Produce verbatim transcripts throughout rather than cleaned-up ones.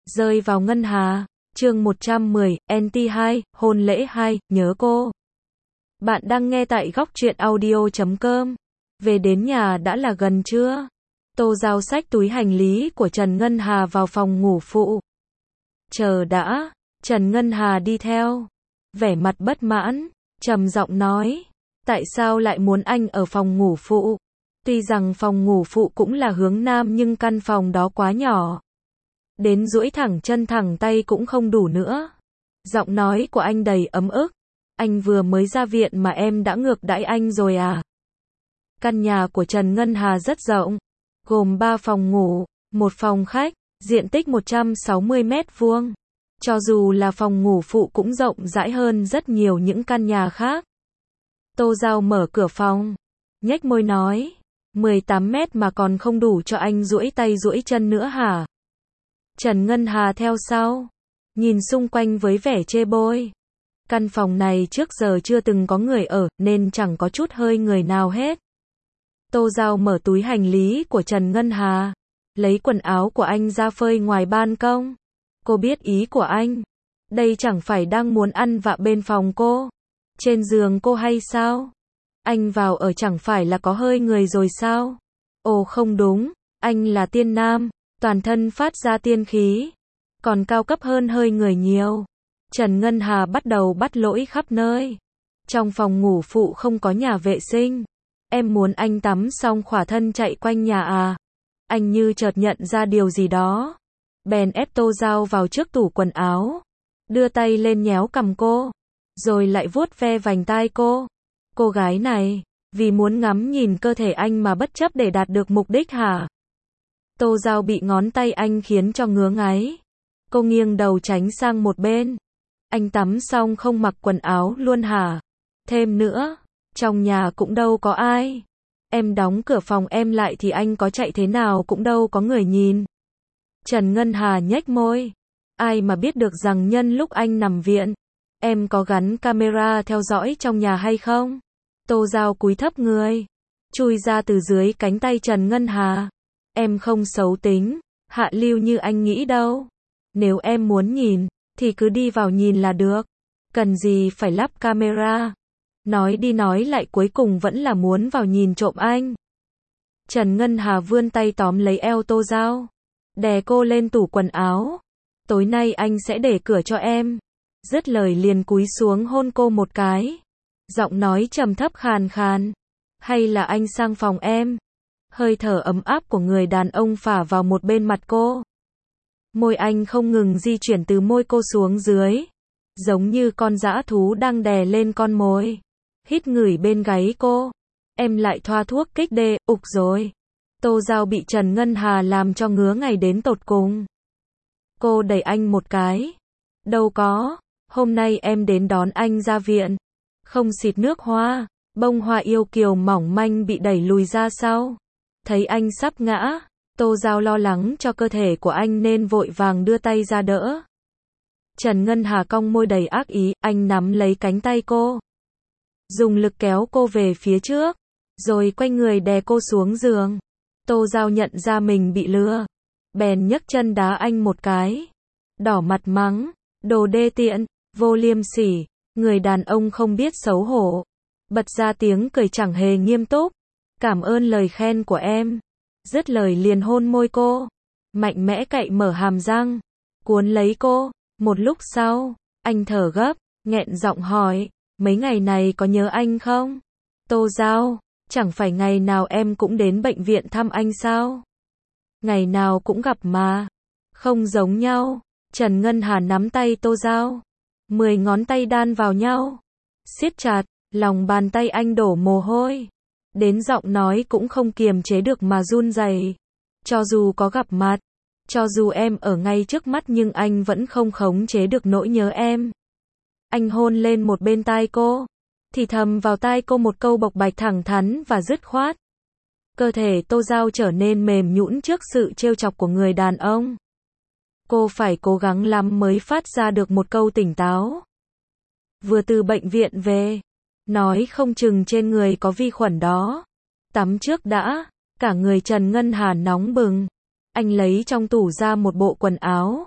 Rơi vào ngân hà. Chương một trăm mười, en tê hai, hôn lễ hai, nhớ cô. Bạn đang nghe tại góc truyện audio chấm com. Về đến nhà đã là gần trưa. Tô Giao xách túi hành lý của Trần Ngân Hà vào phòng ngủ phụ. Chờ đã, Trần Ngân Hà đi theo. Vẻ mặt bất mãn, trầm giọng nói. Tại sao lại muốn anh ở phòng ngủ phụ? Tuy rằng phòng ngủ phụ cũng là hướng nam nhưng căn phòng đó quá nhỏ. Đến duỗi thẳng chân thẳng tay cũng không đủ nữa. Giọng nói của anh đầy ấm ức. Anh vừa mới ra viện mà em đã ngược đãi anh rồi à? Căn nhà của Trần Ngân Hà rất rộng. Gồm ba phòng ngủ, một phòng khách, diện tích một trăm sáu mươi mét vuông. Cho dù là phòng ngủ phụ cũng rộng rãi hơn rất nhiều những căn nhà khác. Tô Giao mở cửa phòng, nhếch môi nói. mười tám mét mà còn không đủ cho anh duỗi tay duỗi chân nữa hả? Trần Ngân Hà theo sau, nhìn xung quanh với vẻ chê bôi. Căn phòng này trước giờ chưa từng có người ở, nên chẳng có chút hơi người nào hết. Tô Giao mở túi hành lý của Trần Ngân Hà, lấy quần áo của anh ra phơi ngoài ban công. Cô biết ý của anh. Đây chẳng phải đang muốn ăn vạ bên phòng cô, trên giường cô hay sao? Anh vào ở chẳng phải là có hơi người rồi sao? Ồ không đúng, anh là tiên nam, toàn thân phát ra tiên khí, còn cao cấp hơn hơi người nhiều. Trần Ngân Hà bắt đầu bắt lỗi khắp nơi. Trong phòng ngủ phụ không có nhà vệ sinh. Em muốn anh tắm xong khỏa thân chạy quanh nhà à? Anh như chợt nhận ra điều gì đó. Bèn ép Tô Giao vào trước tủ quần áo. Đưa tay lên nhéo cằm cô. Rồi lại vuốt ve vành tai cô. Cô gái này, vì muốn ngắm nhìn cơ thể anh mà bất chấp để đạt được mục đích hả? Tô Giao bị ngón tay anh khiến cho ngứa ngáy. Cô nghiêng đầu tránh sang một bên. Anh tắm xong không mặc quần áo luôn hả? Thêm nữa, trong nhà cũng đâu có ai. Em đóng cửa phòng em lại thì anh có chạy thế nào cũng đâu có người nhìn. Trần Ngân Hà nhếch môi. Ai mà biết được rằng nhân lúc anh nằm viện, em có gắn camera theo dõi trong nhà hay không? Tô Giao cúi thấp người, chui ra từ dưới cánh tay Trần Ngân Hà. Em không xấu tính, hạ lưu như anh nghĩ đâu. Nếu em muốn nhìn, thì cứ đi vào nhìn là được. Cần gì phải lắp camera? Nói đi nói lại cuối cùng vẫn là muốn vào nhìn trộm anh. Trần Ngân Hà vươn tay tóm lấy eo Tô Giao, đè cô lên tủ quần áo. Tối nay anh sẽ để cửa cho em. Dứt lời liền cúi xuống hôn cô một cái. Giọng nói trầm thấp khàn khàn. Hay là anh sang phòng em? Hơi thở ấm áp của người đàn ông phả vào một bên mặt cô. Môi anh không ngừng di chuyển từ môi cô xuống dưới, giống như con dã thú đang đè lên con mồi. Hít ngửi bên gáy cô. Em lại thoa thuốc kích đê, ục rồi. Tô Giao bị Trần Ngân Hà làm cho ngứa ngày đến tột cùng. Cô đẩy anh một cái. Đâu có, hôm nay em đến đón anh ra viện. Không xịt nước hoa, bông hoa yêu kiều mỏng manh bị đẩy lùi ra sau. Thấy anh sắp ngã, Tô Giao lo lắng cho cơ thể của anh nên vội vàng đưa tay ra đỡ. Trần Ngân Hà cong môi đầy ác ý, anh nắm lấy cánh tay cô, dùng lực kéo cô về phía trước, rồi quay người đè cô xuống giường. Tô Giao nhận ra mình bị lừa, bèn nhấc chân đá anh một cái. Đỏ mặt mắng, đồ đê tiện, vô liêm sỉ, người đàn ông không biết xấu hổ. Bật ra tiếng cười chẳng hề nghiêm túc. Cảm ơn lời khen của em. Dứt lời liền hôn môi cô, mạnh mẽ cậy mở hàm răng, cuốn lấy cô. Một lúc sau, anh thở gấp, nghẹn giọng hỏi, mấy ngày này có nhớ anh không? Tô Giao, chẳng phải ngày nào em cũng đến bệnh viện thăm anh sao? Ngày nào cũng gặp mà. Không giống nhau. Trần Ngân Hà nắm tay Tô Giao, mười ngón tay đan vào nhau, siết chặt, lòng bàn tay anh đổ mồ hôi. Đến giọng nói cũng không kiềm chế được mà run rẩy. Cho dù có gặp mặt, cho dù em ở ngay trước mắt nhưng anh vẫn không khống chế được nỗi nhớ em. Anh hôn lên một bên tai cô, thì thầm vào tai cô một câu bộc bạch thẳng thắn và dứt khoát. Cơ thể Tô Giao trở nên mềm nhũn trước sự trêu chọc của người đàn ông. Cô phải cố gắng lắm mới phát ra được một câu tỉnh táo. Vừa từ bệnh viện về, nói không chừng trên người có vi khuẩn đó. Tắm trước đã. Cả người Trần Ngân Hà nóng bừng. Anh lấy trong tủ ra một bộ quần áo,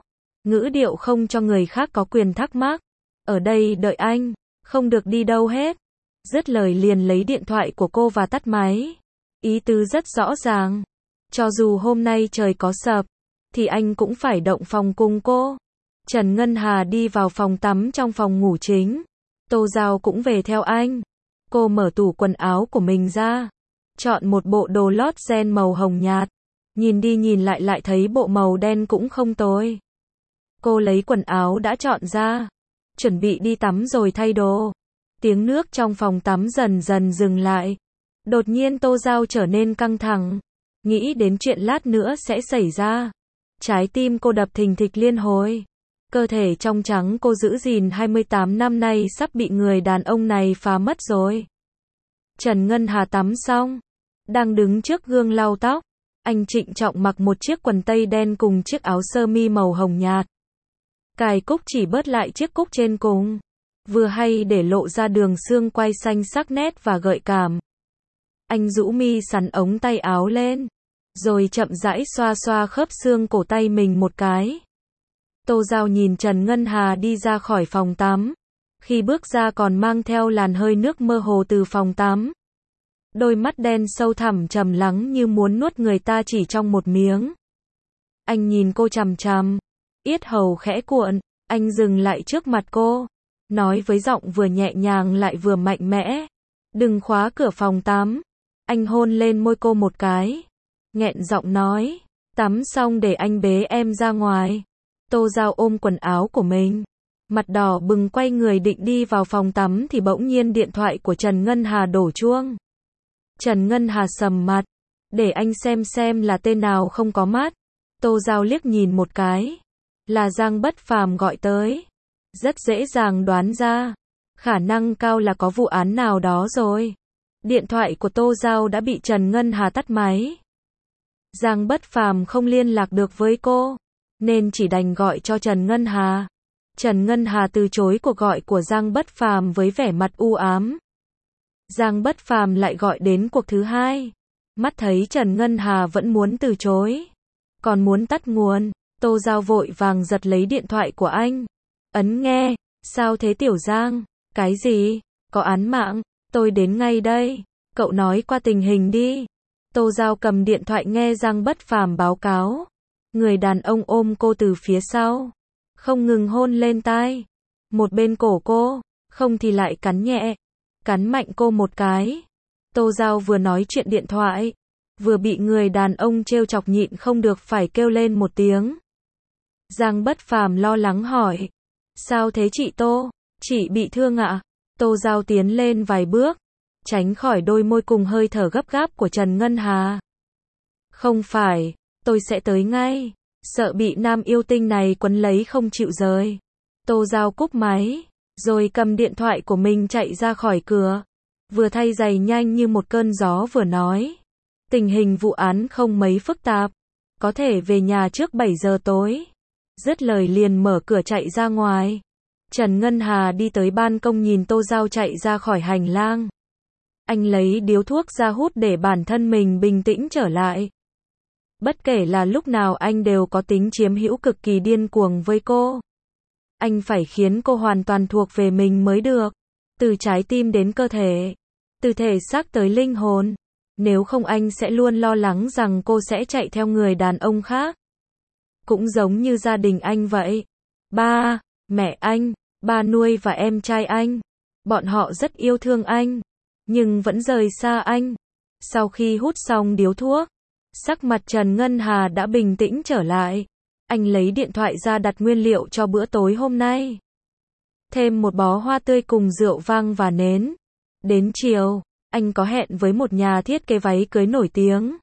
ngữ điệu không cho người khác có quyền thắc mắc. Ở đây đợi anh, không được đi đâu hết. Dứt lời liền lấy điện thoại của cô và tắt máy. Ý tứ rất rõ ràng. Cho dù hôm nay trời có sập, thì anh cũng phải động phòng cùng cô. Trần Ngân Hà đi vào phòng tắm trong phòng ngủ chính. Tô Giao cũng về theo anh. Cô mở tủ quần áo của mình ra. Chọn một bộ đồ lót ren màu hồng nhạt. Nhìn đi nhìn lại lại thấy bộ màu đen cũng không tồi. Cô lấy quần áo đã chọn ra. Chuẩn bị đi tắm rồi thay đồ. Tiếng nước trong phòng tắm dần dần dừng lại. Đột nhiên Tô Giao trở nên căng thẳng. Nghĩ đến chuyện lát nữa sẽ xảy ra. Trái tim cô đập thình thịch liên hồi. Cơ thể trong trắng cô giữ gìn hai mươi tám năm nay sắp bị người đàn ông này phá mất rồi. Trần Ngân Hà tắm xong. Đang đứng trước gương lau tóc. Anh trịnh trọng mặc một chiếc quần tây đen cùng chiếc áo sơ mi màu hồng nhạt. Cài cúc chỉ bớt lại chiếc cúc trên cùng. Vừa hay để lộ ra đường xương quai xanh sắc nét và gợi cảm. Anh rũ mi sắn ống tay áo lên. Rồi chậm rãi xoa xoa khớp xương cổ tay mình một cái. Tô Giao nhìn Trần Ngân Hà đi ra khỏi phòng tắm. Khi bước ra còn mang theo làn hơi nước mơ hồ từ phòng tắm. Đôi mắt đen sâu thẳm trầm lắng như muốn nuốt người ta chỉ trong một miếng. Anh nhìn cô chằm chằm. Yết hầu khẽ cuộn. Anh dừng lại trước mặt cô. Nói với giọng vừa nhẹ nhàng lại vừa mạnh mẽ. Đừng khóa cửa phòng tắm. Anh hôn lên môi cô một cái. Nghẹn giọng nói. Tắm xong để anh bế em ra ngoài. Tô Giao ôm quần áo của mình. Mặt đỏ bừng quay người định đi vào phòng tắm thì bỗng nhiên điện thoại của Trần Ngân Hà đổ chuông. Trần Ngân Hà sầm mặt. Để anh xem xem là tên nào không có mắt. Tô Giao liếc nhìn một cái. Là Giang Bất Phàm gọi tới. Rất dễ dàng đoán ra. Khả năng cao là có vụ án nào đó rồi. Điện thoại của Tô Giao đã bị Trần Ngân Hà tắt máy. Giang Bất Phàm không liên lạc được với cô. Nên chỉ đành gọi cho Trần Ngân Hà. Trần Ngân Hà từ chối cuộc gọi của Giang Bất Phàm với vẻ mặt u ám. Giang Bất Phàm lại gọi đến cuộc thứ hai. Mắt thấy Trần Ngân Hà vẫn muốn từ chối. Còn muốn tắt nguồn. Tô Giao vội vàng giật lấy điện thoại của anh. Ấn nghe. Sao thế Tiểu Giang? Cái gì? Có án mạng? Tôi đến ngay đây. Cậu nói qua tình hình đi. Tô Giao cầm điện thoại nghe Giang Bất Phàm báo cáo. Người đàn ông ôm cô từ phía sau. Không ngừng hôn lên tai. Một bên cổ cô. Không thì lại cắn nhẹ. Cắn mạnh cô một cái. Tô Giao vừa nói chuyện điện thoại. Vừa bị người đàn ông trêu chọc nhịn không được phải kêu lên một tiếng. Giang Bất Phàm lo lắng hỏi. Sao thế chị Tô? Chị bị thương ạ? Tô Giao tiến lên vài bước. Tránh khỏi đôi môi cùng hơi thở gấp gáp của Trần Ngân Hà. Không phải. Tôi sẽ tới ngay. Sợ bị nam yêu tinh này quấn lấy không chịu rời. Tô Giao cúp máy. Rồi cầm điện thoại của mình chạy ra khỏi cửa. Vừa thay giày nhanh như một cơn gió vừa nói. Tình hình vụ án không mấy phức tạp. Có thể về nhà trước bảy giờ tối. Dứt lời liền mở cửa chạy ra ngoài. Trần Ngân Hà đi tới ban công nhìn Tô Giao chạy ra khỏi hành lang. Anh lấy điếu thuốc ra hút để bản thân mình bình tĩnh trở lại. Bất kể là lúc nào anh đều có tính chiếm hữu cực kỳ điên cuồng với cô. Anh phải khiến cô hoàn toàn thuộc về mình mới được. Từ trái tim đến cơ thể. Từ thể xác tới linh hồn. Nếu không anh sẽ luôn lo lắng rằng cô sẽ chạy theo người đàn ông khác. Cũng giống như gia đình anh vậy. Ba, mẹ anh, ba nuôi và em trai anh. Bọn họ rất yêu thương anh. Nhưng vẫn rời xa anh. Sau khi hút xong điếu thuốc. Sắc mặt Trần Ngân Hà đã bình tĩnh trở lại. Anh lấy điện thoại ra đặt nguyên liệu cho bữa tối hôm nay. Thêm một bó hoa tươi cùng rượu vang và nến. Đến chiều, anh có hẹn với một nhà thiết kế váy cưới nổi tiếng.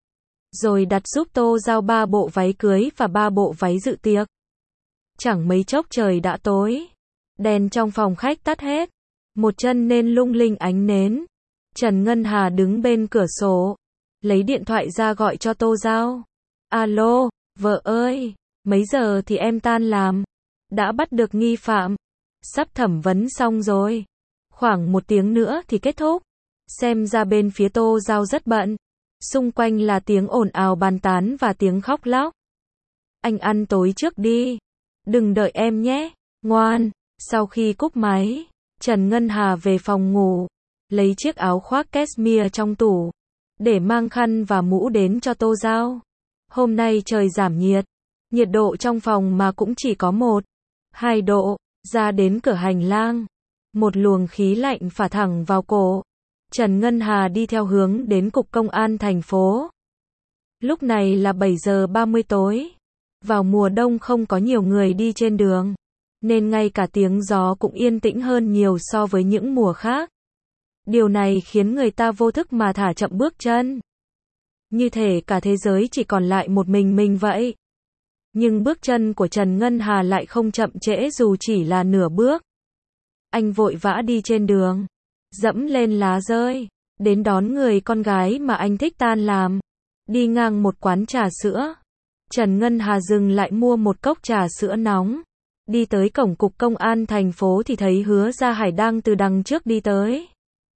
Rồi đặt giúp Tô Giao ba bộ váy cưới và ba bộ váy dự tiệc. Chẳng mấy chốc trời đã tối. Đèn trong phòng khách tắt hết. Một chân nên lung linh ánh nến. Trần Ngân Hà đứng bên cửa sổ. Lấy điện thoại ra gọi cho Tô Giao. Alo, vợ ơi, mấy giờ thì em tan làm? Đã bắt được nghi phạm. Sắp thẩm vấn xong rồi. Khoảng một tiếng nữa thì kết thúc. Xem ra bên phía Tô Giao rất bận. Xung quanh là tiếng ồn ào bàn tán và tiếng khóc lóc. Anh ăn tối trước đi. Đừng đợi em nhé, ngoan. Sau khi cúp máy, Trần Ngân Hà về phòng ngủ, lấy chiếc áo khoác cashmere trong tủ, để mang khăn và mũ đến cho Tô Giao. Hôm nay trời giảm nhiệt, nhiệt độ trong phòng mà cũng chỉ có một, hai độ, ra đến cửa hành lang. Một luồng khí lạnh phả thẳng vào cổ. Trần Ngân Hà đi theo hướng đến cục công an thành phố. Lúc này là bảy giờ ba mươi tối. Vào mùa đông không có nhiều người đi trên đường, nên ngay cả tiếng gió cũng yên tĩnh hơn nhiều so với những mùa khác. Điều này khiến người ta vô thức mà thả chậm bước chân. Như thể cả thế giới chỉ còn lại một mình mình vậy. Nhưng bước chân của Trần Ngân Hà lại không chậm trễ dù chỉ là nửa bước. Anh vội vã đi trên đường, dẫm lên lá rơi, đến đón người con gái mà anh thích tan làm. Đi ngang một quán trà sữa, Trần Ngân Hà dừng lại mua một cốc trà sữa nóng. Đi tới cổng cục công an thành phố thì thấy Hứa Gia Hải đang từ đằng trước đi tới.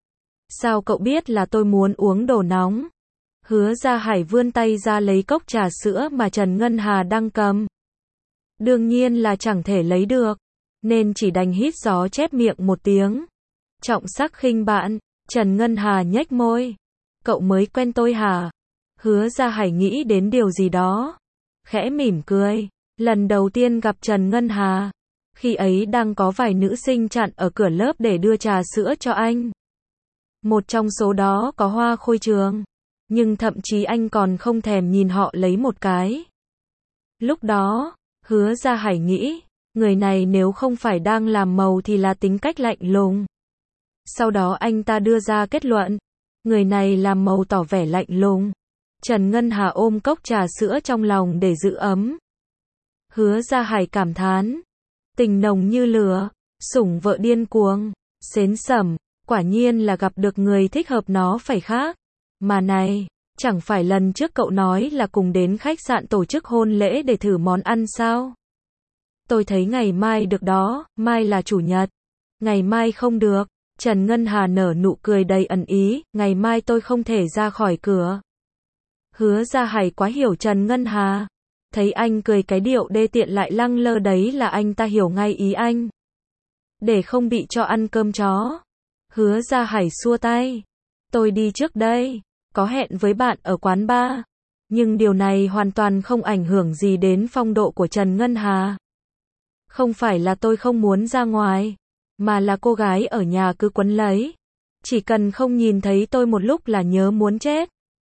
Sao cậu biết là tôi muốn uống đồ nóng? Hứa Gia Hải vươn tay ra lấy cốc trà sữa mà Trần Ngân Hà đang cầm. Đương nhiên là chẳng thể lấy được, nên chỉ đành hít gió chép miệng một tiếng. Trọng sắc khinh bạn, Trần Ngân Hà nhếch môi. Cậu mới quen tôi hả? Hứa Gia Hải nghĩ đến điều gì đó, khẽ mỉm cười. Lần đầu tiên gặp Trần Ngân Hà, khi ấy đang có vài nữ sinh chặn ở cửa lớp để đưa trà sữa cho anh. Một trong số đó có Hoa Khôi Trường, nhưng thậm chí anh còn không thèm nhìn họ lấy một cái. Lúc đó, Hứa Gia Hải nghĩ, người này nếu không phải đang làm màu thì là tính cách lạnh lùng. Sau đó anh ta đưa ra kết luận, người này làm màu tỏ vẻ lạnh lùng. Trần Ngân Hà ôm cốc trà sữa trong lòng để giữ ấm. Hứa Gia Hải cảm thán, tình nồng như lửa, sủng vợ điên cuồng, xến sẩm, quả nhiên là gặp được người thích hợp nó phải khác. Mà này, chẳng phải lần trước cậu nói là cùng đến khách sạn tổ chức hôn lễ để thử món ăn sao? Tôi thấy ngày mai được đó, mai là chủ nhật. Ngày mai không được. Trần Ngân Hà nở nụ cười đầy ẩn ý, ngày mai tôi không thể ra khỏi cửa. Hứa Gia Hải quá hiểu Trần Ngân Hà. Thấy anh cười cái điệu đê tiện lại lăng lơ đấy là anh ta hiểu ngay ý anh. Để không bị cho ăn cơm chó. Hứa Gia Hải xua tay. Tôi đi trước đây, có hẹn với bạn ở quán bar. Nhưng điều này hoàn toàn không ảnh hưởng gì đến phong độ của Trần Ngân Hà. Không phải là tôi không muốn ra ngoài, mà là cô gái ở nhà cứ quấn lấy. Chỉ cần không nhìn thấy tôi một lúc là nhớ muốn chết.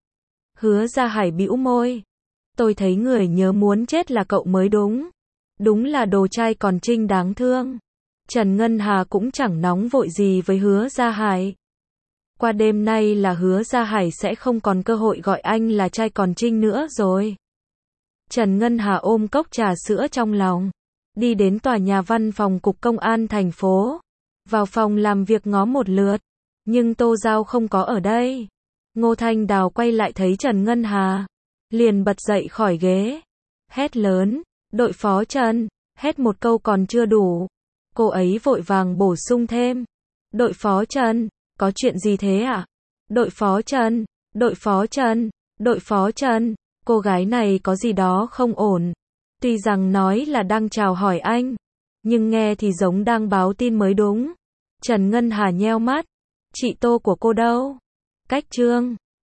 Hứa Gia Hải bĩu môi. Tôi thấy người nhớ muốn chết là cậu mới đúng. Đúng là đồ trai còn trinh đáng thương. Trần Ngân Hà cũng chẳng nóng vội gì với Hứa Gia Hải. Qua đêm nay là Hứa Gia Hải sẽ không còn cơ hội gọi anh là trai còn trinh nữa rồi. Trần Ngân Hà ôm cốc trà sữa trong lòng, đi đến tòa nhà văn phòng cục công an thành phố. Vào phòng làm việc ngó một lượt, nhưng Tô Giao không có ở đây. Ngô Thanh Đào quay lại thấy Trần Ngân Hà, liền bật dậy khỏi ghế, hét lớn, đội phó Trần, hét một câu còn chưa đủ. Cô ấy vội vàng bổ sung thêm, đội phó Trần, có chuyện gì thế ạ? À? Đội phó Trần, đội phó Trần, đội phó Trần, cô gái này có gì đó không ổn. Tuy rằng nói là đang chào hỏi anh, nhưng nghe thì giống đang báo tin mới đúng. Trần Ngân Hà nheo mắt, chị Tô của cô đâu? Cách Trương.